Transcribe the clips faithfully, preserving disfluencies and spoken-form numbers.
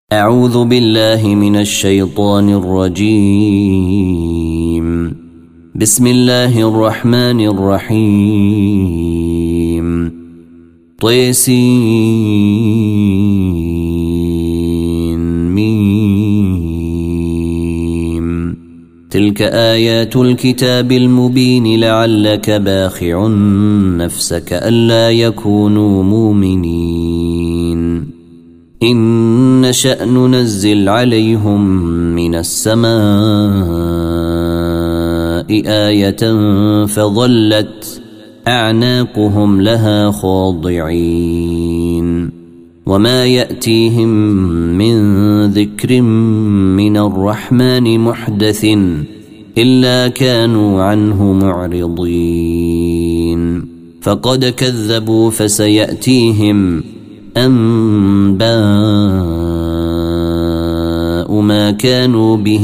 أعوذ بالله من الشيطان الرجيم. بسم الله الرحمن الرحيم. طيسين ميم. تلك آيات الكتاب المبين لعلك باخع نفسك ألا يكونوا مؤمنين. إن نشأ ننزل عليهم من السماء آية فظلت أعناقهم لها خاضعين وما يأتيهم من ذكر من الرحمن محدث إلا كانوا عنه معرضين. فقد كذبوا فسيأتيهم أنباء ما كانوا به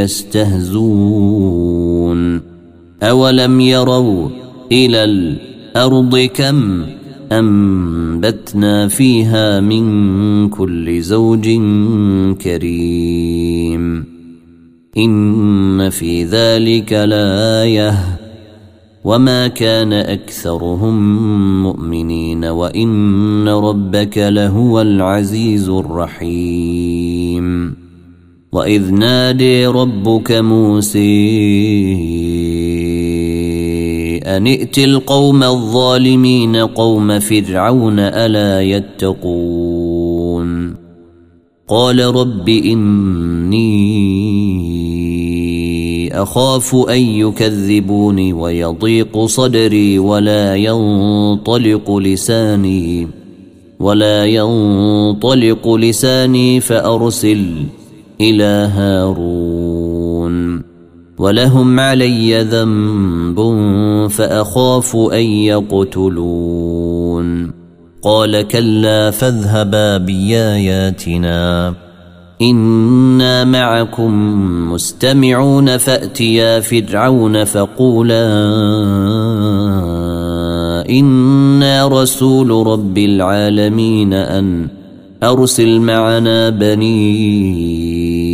يستهزون. أولم يروا إلى الأرض كم أنبتنا فيها من كل زوج كريم إن في ذلك لآية وما كان أكثرهم مؤمنين وإن ربك لهو العزيز الرحيم. وإذ نادي ربك موسى أن ائت القوم الظالمين قوم فرعون ألا يتقون. قال رب إني أخاف أن يكذبوني ويضيق صدري ولا ينطلق لساني ولا ينطلق لساني فأرسل إلى هارون ولهم علي ذنب فأخاف أن يقتلون. قال كلا فاذهبا بآياتنا إنا معكم مستمعون فأتيا فرعون فقولا إنا رسول رب العالمين أن أرسل معنا بني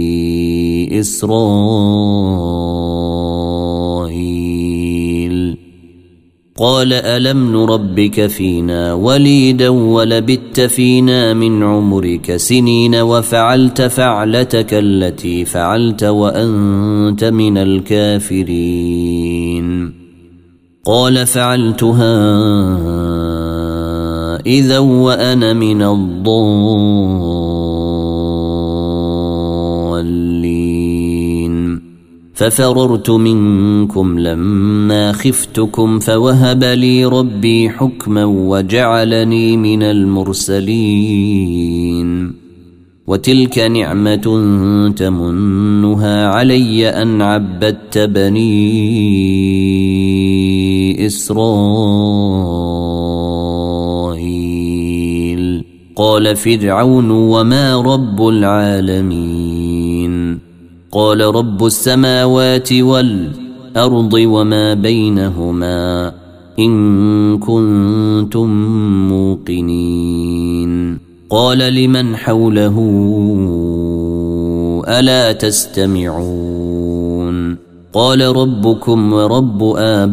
إسرائيل. قال ألم نربك فينا وليدا ولبثت فينا من عمرك سنين وفعلت فعلتك التي فعلت وأنت من الكافرين. قال فعلتها إذا وأنا من الضالين. ففررت منكم لما خفتكم فوهب لي ربي حكما وجعلني من المرسلين. وتلك نعمة تمنها علي أن عبدت بني إسرائيل. قال فرعون وما رب العالمين؟ قال رب السماوات والأرض وما بينهما إن كنتم موقنين. قال لمن حوله ألا تستمعون؟ قال ربكم ورب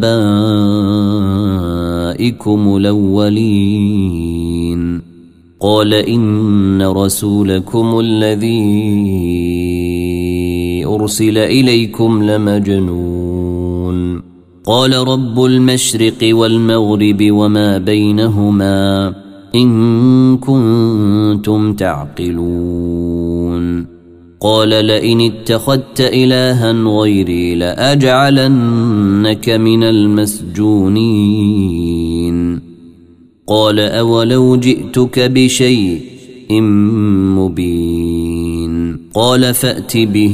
آبائكم الأولين. قال إن رسولكم الذي أرسل إليكم لمجنون. قال رب المشرق والمغرب وما بينهما إن كنتم تعقلون. قال لئن اتخذت إلها غيري لأجعلنك من المسجونين. قال أولو جئتك بشيء مبين. قال فأت به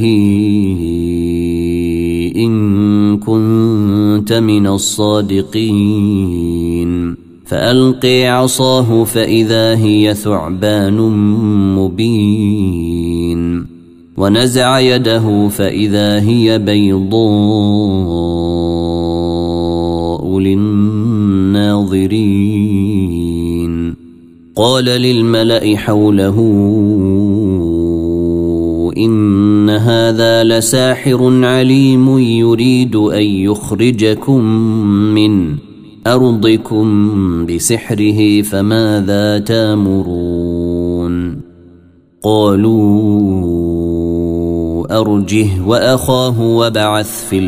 إن كنت من الصادقين. فألقي عصاه فإذا هي ثعبان مبين. ونزع يده فإذا هي بيضاء للناظرين. قال للملأ حوله هذا لساحر عليم يريد أن يخرجكم من أرضكم بسحره فماذا تأمرون قالوا أرجه وأخاه وابعث في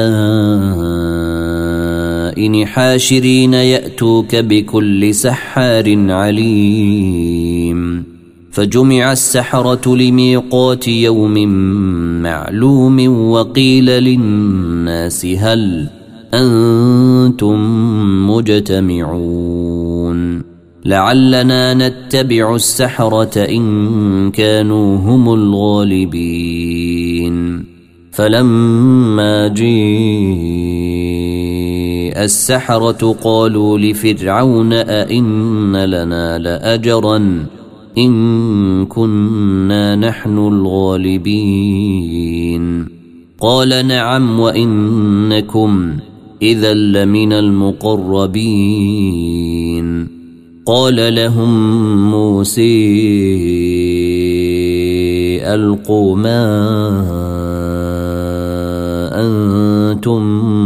المدائن حاشرين يأتوك بكل سحار عليم فجمع السحرة لميقات يوم معلوم وقيل للناس هل أنتم مجتمعون لعلنا نتبع السحرة إن كانوا هم الغالبين فلما جاء السحرة قالوا لفرعون أئن لنا لأجرا إن كنا نحن الغالبين قال نعم وإنكم إذا لمن المقربين قال لهم موسى ألقوا ما أنتم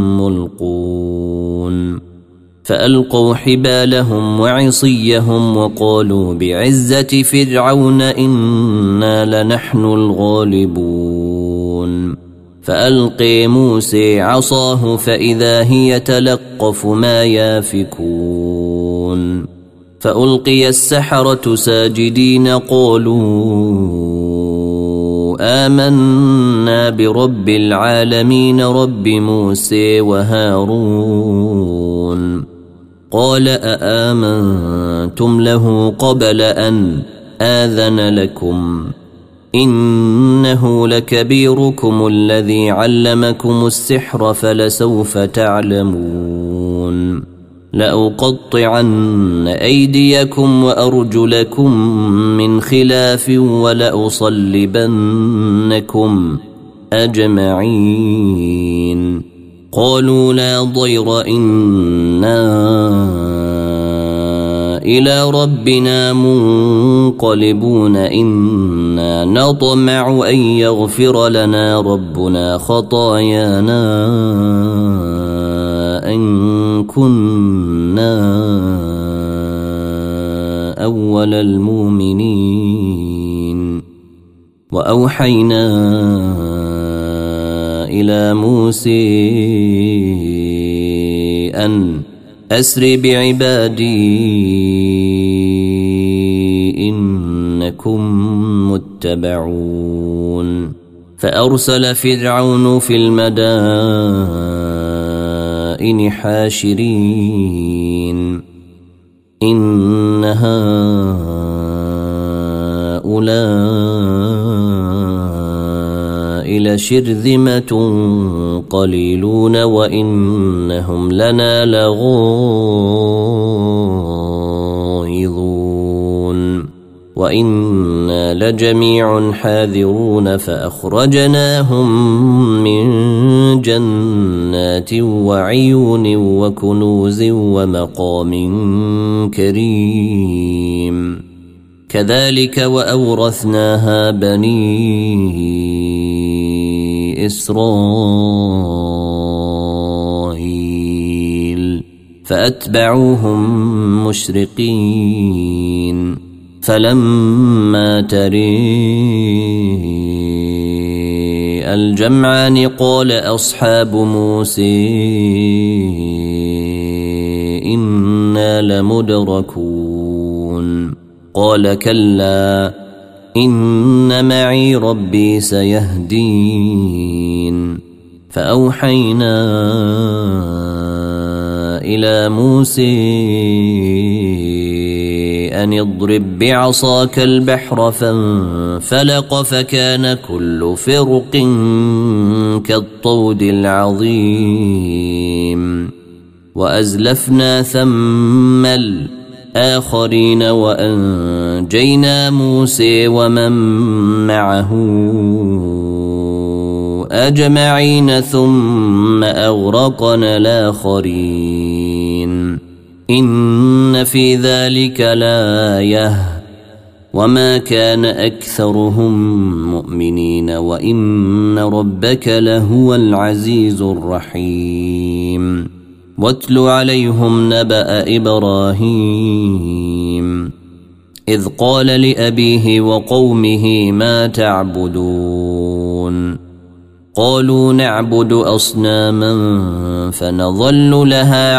ملقون فألقوا حبالهم وعصيهم وقالوا بعزة فرعون إنا لنحن الغالبون فألقي موسى عصاه فإذا هي تلقف ما يافكون فألقي السحرة ساجدين قالوا آمنا برب العالمين رب موسى وهارون قال أآمنتم له قبل أن آذن لكم إنه لكبيركم الذي علمكم السحر فلسوف تعلمون لأقطعن أيديكم وأرجلكم من خلاف ولأصلبنكم أجمعين قالوا لا ضير إنا إلى ربنا منقلبون إنا نطمع أن يغفر لنا ربنا خطايانا أن كنا أول المؤمنين وأوحينا إلى موسى أن أسر بعبادي إنكم متبعون فأرسل فرعون في المدائن حاشرين إن هؤلاء لشرذمة قليلون وإنهم لنا لغائظون وإنا لجميع حاذرون فأخرجناهم من جنات وعيون وكنوز ومقام كريم كذلك وأورثناها بني إسرائيل فأتبعوهم مشرقين فلما تري الجمعان قال أصحاب موسى إنا لمدركون قال كلا إن معي ربي سيهدين فأوحينا إلى موسى أن اضرب بعصاك البحر فانفلق فكان كل فرق كالطود العظيم وأزلفنا ثم الآخرين وأنجينا موسى ومن معه أجمعين ثم أغرقنا الآخرين إن في ذلك لآية وما كان أكثرهم مؤمنين وإن ربك لهو العزيز الرحيم واتل عليهم نبأ إبراهيم إذ قال لأبيه وقومه ما تعبدون قالوا نعبد أصناما فنظل لها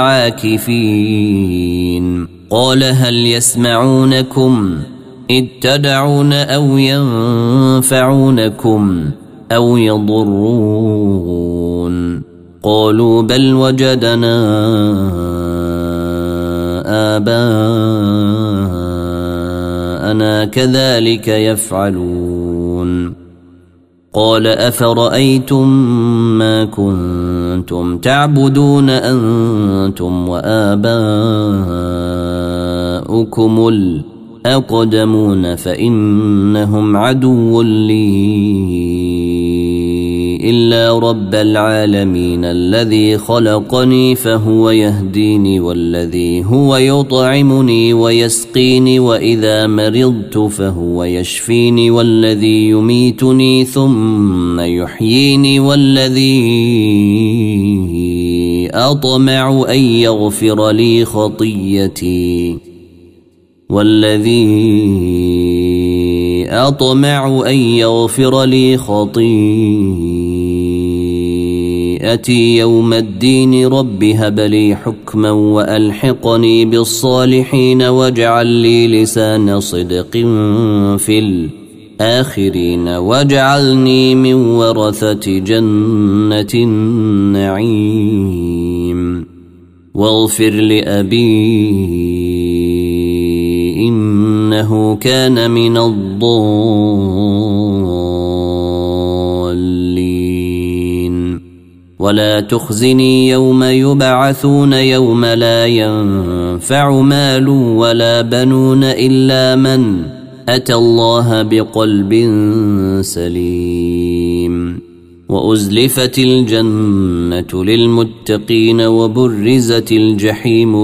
عاكفين قال هل يسمعونكم إذ تدعون أو ينفعونكم أو يضرون قالوا بل وجدنا آباءنا كذلك يفعلون قال أفرأيتم ما كنتم تعبدون أنتم وآباؤكم الأقدمون فإنهم عدو لي إلا رب العالمين الذي خلقني فهو يهديني والذي هو يطعمني ويسقيني وإذا مرضت فهو يشفيني والذي يميتني ثم يحييني والذي أطمع أن يغفر لي خطيئتي والذي أطمع أن يغفر لي خطيئتي يوم الدين رب هب لي حكما وألحقني بالصالحين واجعل لي لسان صدق في الآخرين واجعلني من ورثة جنة النعيم واغفر لأبي إنه كان من الضالين ولا تخزني يوم يبعثون يوم لا ينفع مال ولا بنون إلا من أتى الله بقلب سليم وأزلفت الجنة للمتقين وبرزت الجحيم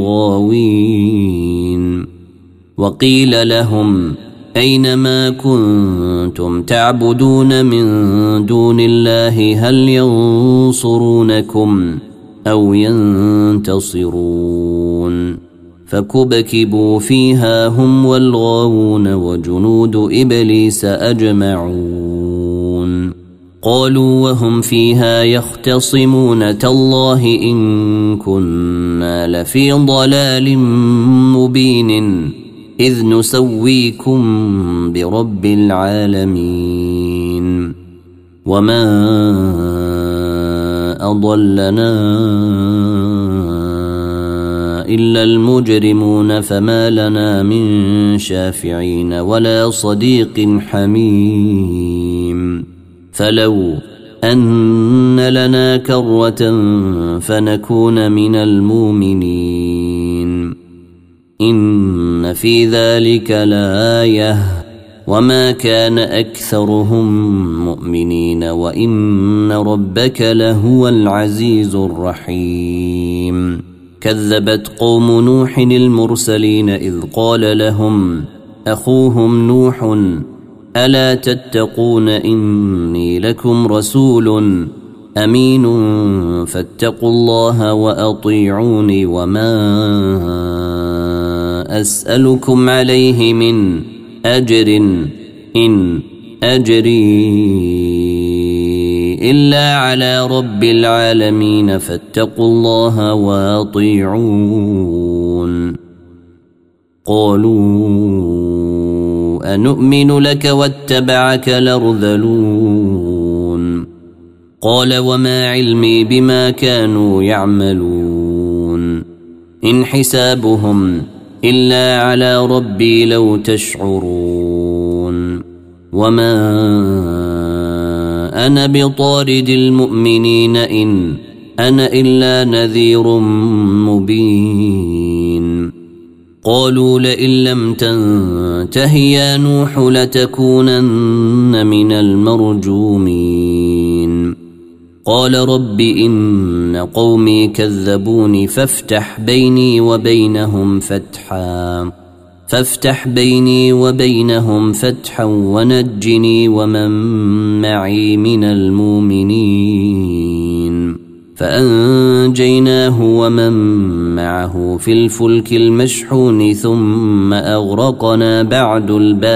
للغاوين وقيل لهم أين ما كنتم تعبدون من دون الله هل ينصرونكم أو ينتصرون فكبكبوا فيها هم والغاوون وجنود إبليس أجمعون قالوا وهم فيها يختصمون تالله إن كنا لفي ضلال مبين إذ نسويكم برب العالمين وما أضلنا إلا المجرمون فما لنا من شافعين ولا صديق حميم فلو أن لنا كرة فنكون من المؤمنين إن في ذلك لآية وما كان أكثرهم مؤمنين وإن ربك لهو العزيز الرحيم كذبت قوم نوح المرسلين إذ قال لهم أخوهم نوح ألا تتقون إني لكم رسول أمين فاتقوا الله وأطيعوني وما أسألكم عليه من أجر إن أجري إلا على رب العالمين فاتقوا الله وأطيعون قالوا أنؤمن لك واتبعك الأرذلون قال وما علمي بما كانوا يعملون إن حسابهم إلا على ربي لو تشعرون وما أنا بطارد المؤمنين إن أنا إلا نذير مبين قالوا لئن لم تنته يا نوح لتكونن من المرجومين قال رب إن قومي كذبوني فافتح بيني وبينهم فتحا فافتح بيني وبينهم فتحا ونجني ومن معي من المؤمنين فأنجيناه ومن معه في الفلك المشحون ثم أغرقنا بعد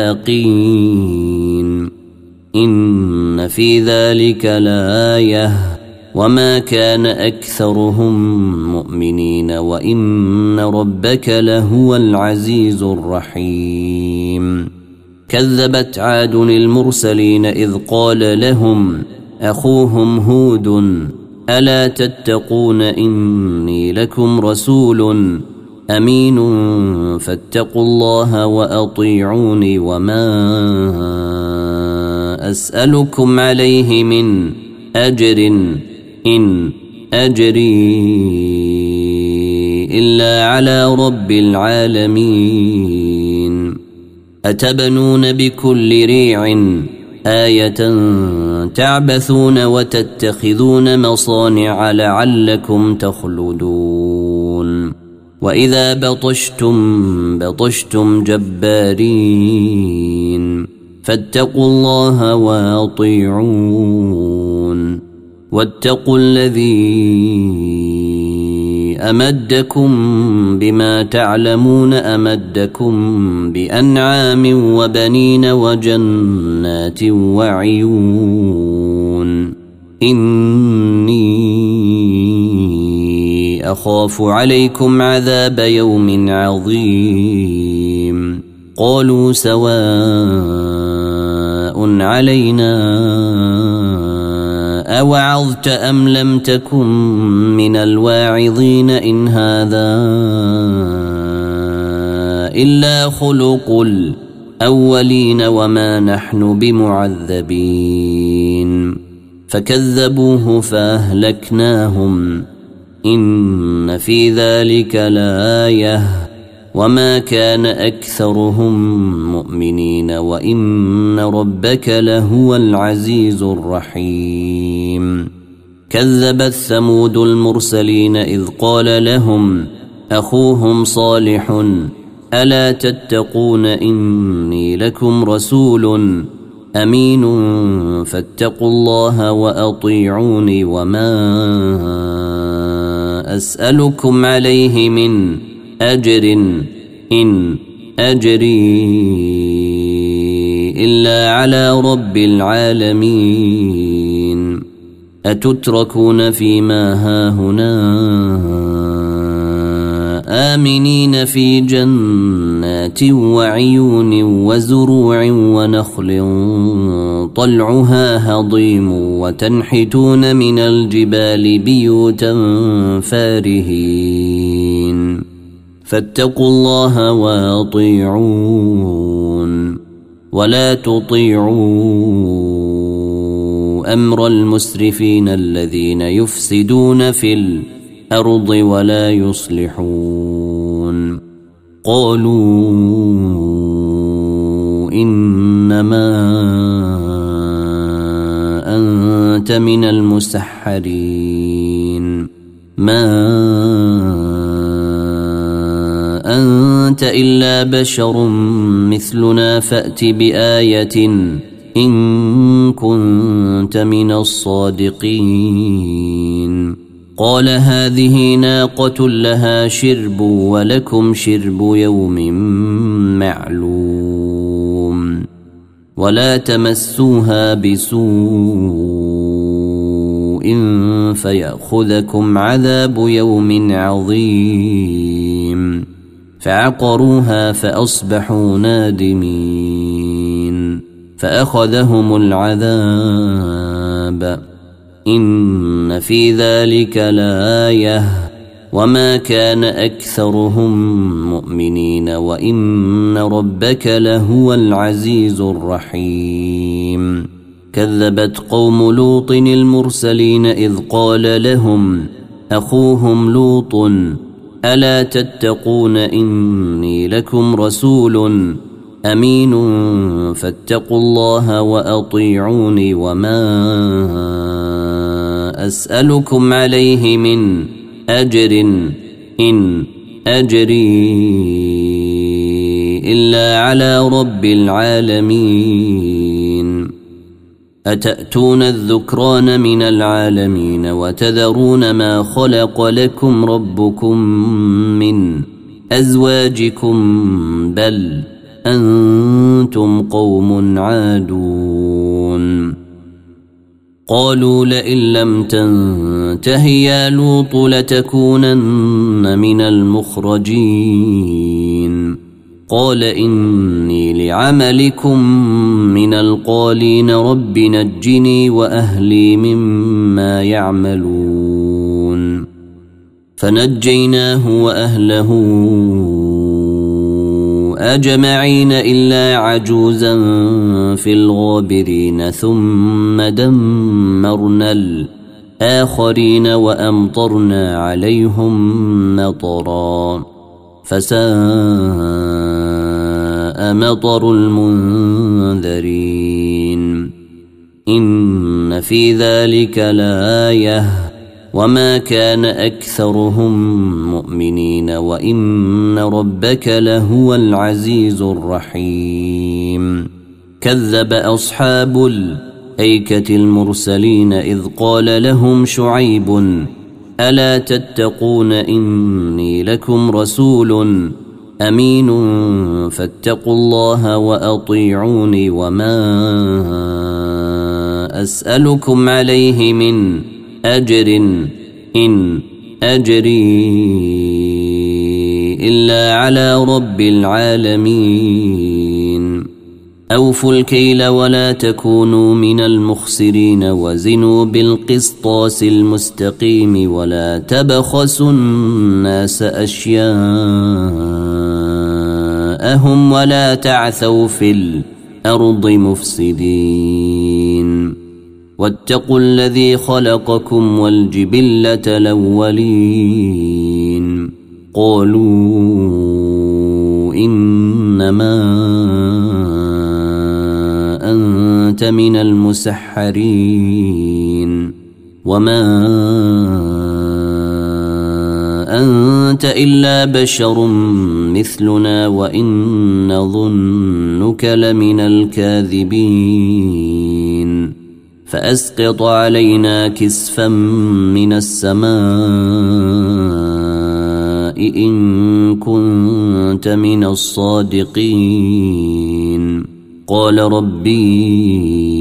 الباقين إن في ذلك لآية وما كان أكثرهم مؤمنين وإن ربك لهو العزيز الرحيم كذبت عاد المرسلين إذ قال لهم أخوهم هود ألا تتقون إني لكم رسول أمين فاتقوا الله وأطيعوني وما أسألكم عليه من أجر إن أجري إلا على رب العالمين أتبنون بكل ريع آية تعبثون وتتخذون مصانع لعلكم تخلدون وإذا بطشتم بطشتم جبارين فاتقوا الله وأطيعون واتقوا الذي أمدكم بما تعلمون أمدكم بأنعام وبنين وجنات وعيون إني أخاف عليكم عذاب يوم عظيم قالوا سواء علينا أوعظت أم لم تكن من الواعظين إن هذا إلا خلق الأولين وما نحن بمعذبين فكذبوه فأهلكناهم إن في ذلك لآية وما كان أكثرهم مؤمنين وإن ربك لهو العزيز الرحيم كذبت ثمود المرسلين إذ قال لهم أخوهم صالح ألا تتقون إني لكم رسول أمين فاتقوا الله وأطيعوني وما أسألكم عليه من أجر إن أجري إلا على رب العالمين أتتركون فيما هاهنا آمنين في جنات وعيون وزروع ونخل طلعها هضيم وتنحتون من الجبال بيوتا فارهين فاتقوا الله وأطيعون ولا تطيعوا أمر المسرفين الذين يفسدون في الأرض ولا يصلحون قالوا إنما أنت من المسحرين ما أنت إلا بشر مثلنا فأت بآية إن كنت من الصادقين قال هذه ناقة لها شرب ولكم شرب يوم معلوم ولا تمسوها بسوء فيأخذكم عذاب يوم عظيم فعقروها فأصبحوا نادمين فأخذهم العذاب إن في ذلك لآية وما كان أكثرهم مؤمنين وإن ربك لهو العزيز الرحيم كذبت قوم لوط المرسلين إذ قال لهم أخوهم لوط ألا تتقون إني لكم رسول أمين فاتقوا الله وأطيعوني وما أسألكم عليه من أجر إن أجري إلا على رب العالمين أتأتون الذكران من العالمين وتذرون ما خلق لكم ربكم من أزواجكم بل أنتم قوم عادون قالوا لئن لم تنته يا لوط لتكونن من المخرجين قال إني لعملكم من القالين رب نجني وأهلي مما يعملون فنجيناه وأهله أجمعين إلا عجوزا في الغابرين ثم دمرنا الآخرين وأمطرنا عليهم مطرا فساء مطر المنذرين إن في ذلك لآية وما كان أكثرهم مؤمنين وإن ربك لهو العزيز الرحيم كذب أصحاب الأيكة المرسلين إذ قال لهم شعيب ألا تتقون إني لكم رسول أمين فاتقوا الله وأطيعوني وما أسألكم عليه من أجر إن أجري إلا على رب العالمين أوفوا الكيل ولا تكونوا من المخسرين وزنوا بالقسطاس المستقيم ولا تبخسوا الناس أشياءهم ولا تعثوا في الأرض مفسدين واتقوا الذي خلقكم والجبلة الأولين قالوا إنما أنت من المسحرين وما أنت إلا بشر مثلنا وإن نظنك لمن الكاذبين فأسقط علينا كسفا من السماء إن كنت من الصادقين قال ربي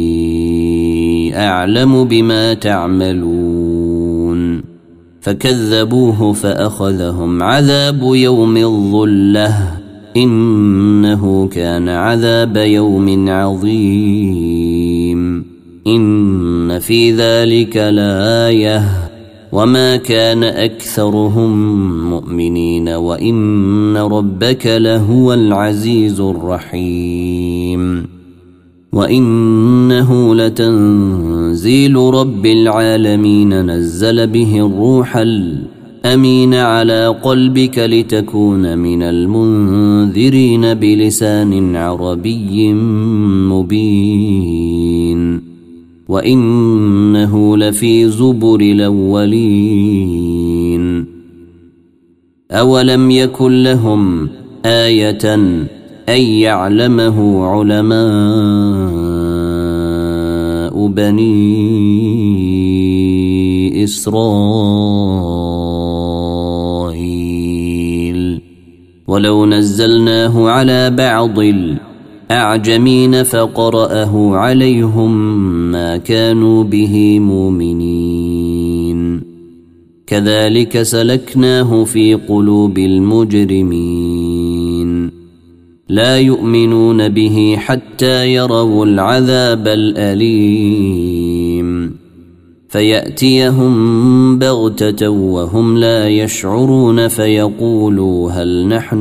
أعلم بما تعملون فكذبوه فأخذهم عذاب يوم الظلة إنه كان عذاب يوم عظيم إن في ذلك لآية وما كان أكثرهم مؤمنين وإن ربك لهو العزيز الرحيم وإنه لتنزيل رب العالمين نزل به الروح الأمين على قلبك لتكون من المنذرين بلسان عربي مبين وإنه لفي زبر الأولين أولم يكن لهم آية أن يعلمه علماء بني إسرائيل ولو نزلناه على بعض الأعجمين فقرأه عليهم ما كانوا به مؤمنين كذلك سلكناه في قلوب المجرمين لا يؤمنون به حتى يروا العذاب الأليم فيأتيهم بغتة وهم لا يشعرون فيقولوا هل نحن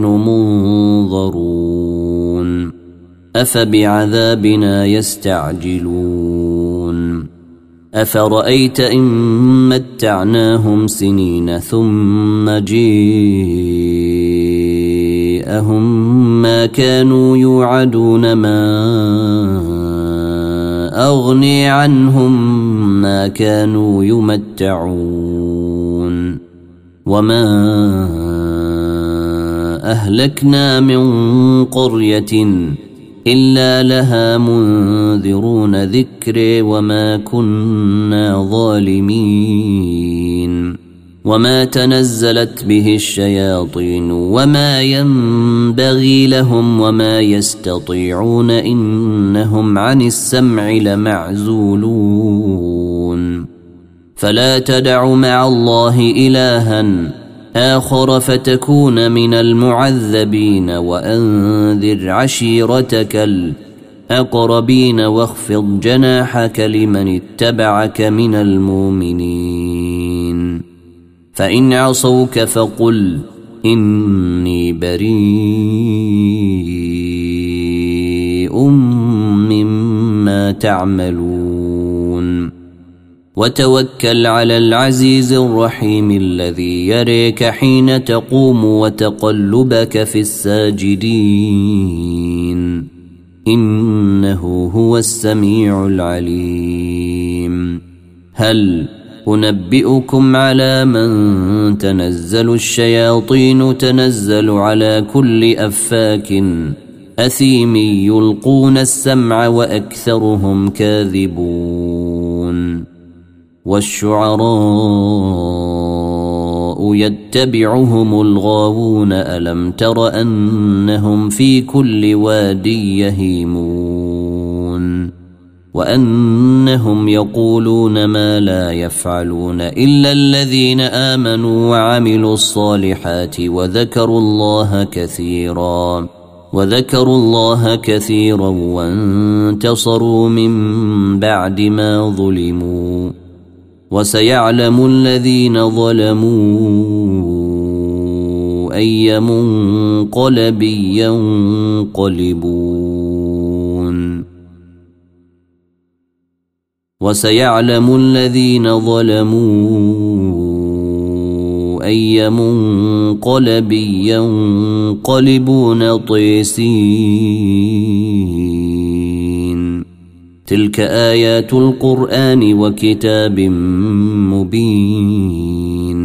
منظرون أفبعذابنا يستعجلون أفرأيت إن متعناهم سنين ثم جيءهم ما كانوا يوعدون ما أغني عنهم ما كانوا يمتعون وما أهلكنا من قرية إلا لها منذرون ذكري وما كنا ظالمين وما تنزلت به الشياطين وما ينبغي لهم وما يستطيعون إنهم عن السمع لمعزولون فلا تدع مع الله إلها آخر فتكون من المعذبين وأنذر عشيرتك الأقربين واخفض جناحك لمن اتبعك من المؤمنين فإن عصوك فقل إني بريء مما تعملون وتوكل على العزيز الرحيم الذي يريك حين تقوم وتقلبك في الساجدين إنه هو السميع العليم هل أنبئكم على من تنزل الشياطين تنزل على كل أفاك أثيم يلقون السمع وأكثرهم كاذبون والشعراء يتبعهم الغاوون ألم تر أنهم في كل واد يهيمون وأنهم يقولون ما لا يفعلون إلا الذين آمنوا وعملوا الصالحات وذكروا الله كثيرا وذكروا الله كثيرا وانتصروا من بعد ما ظلموا وسيعلم الذين ظلموا أي منقلب ينقلبون وسيعلم الذين ظلموا أي منقلب ينقلبون طيسين تلك آيات القرآن وكتاب مبين